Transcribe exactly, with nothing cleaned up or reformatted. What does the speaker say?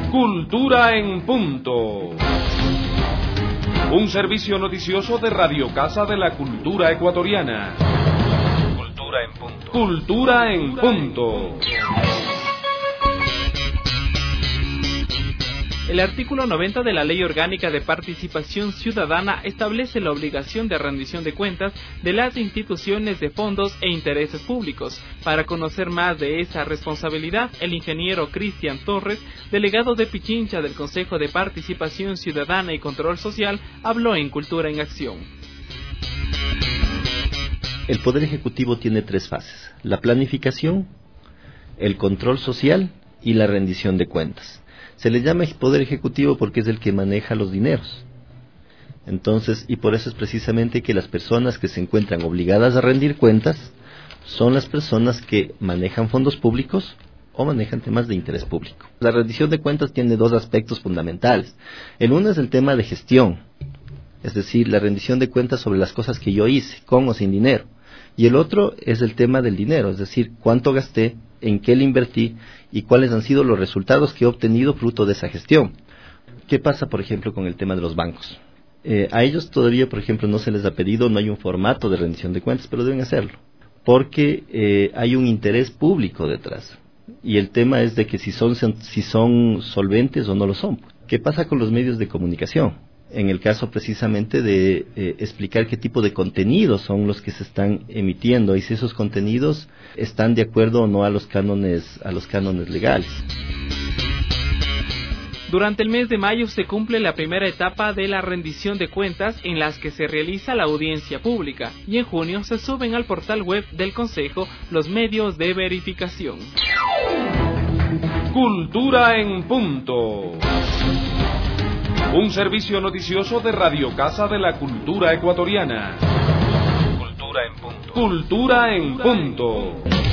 Cultura en Punto. Un servicio noticioso de Radio Casa de la Cultura Ecuatoriana. Cultura en Punto. Cultura en Punto. El artículo noventa de la Ley Orgánica de Participación Ciudadana establece la obligación de rendición de cuentas de las instituciones de fondos e intereses públicos. Para conocer más de esa responsabilidad, el ingeniero Cristian Torres, delegado de Pichincha del Consejo de Participación Ciudadana y Control Social, habló en Cultura en Acción. El Poder Ejecutivo tiene tres fases: la planificación, el control social y la rendición de cuentas. Se le llama Poder Ejecutivo porque es el que maneja los dineros. Entonces, y por eso es precisamente que las personas que se encuentran obligadas a rendir cuentas son las personas que manejan fondos públicos o manejan temas de interés público. La rendición de cuentas tiene dos aspectos fundamentales. El uno es el tema de gestión, es decir, la rendición de cuentas sobre las cosas que yo hice, con o sin dinero. Y el otro es el tema del dinero, es decir, cuánto gasté, en qué le invertí y cuáles han sido los resultados que he obtenido fruto de esa gestión. ¿Qué pasa, por ejemplo, con el tema de los bancos? Eh, a ellos todavía, por ejemplo, no se les ha pedido, no hay un formato de rendición de cuentas, pero deben hacerlo, porque eh, hay un interés público detrás. Y el tema es de que si son, si son solventes o no lo son. ¿Qué pasa con los medios de comunicación? En el caso precisamente de eh, explicar qué tipo de contenidos son los que se están emitiendo y si esos contenidos están de acuerdo o no a los cánones, a los cánones legales. Durante el mes de mayo se cumple la primera etapa de la rendición de cuentas en las que se realiza la audiencia pública y en junio se suben al portal web del Consejo los medios de verificación. Cultura en Punto. Un servicio noticioso de Radio Casa de la Cultura Ecuatoriana. Cultura en Punto. Cultura en Punto.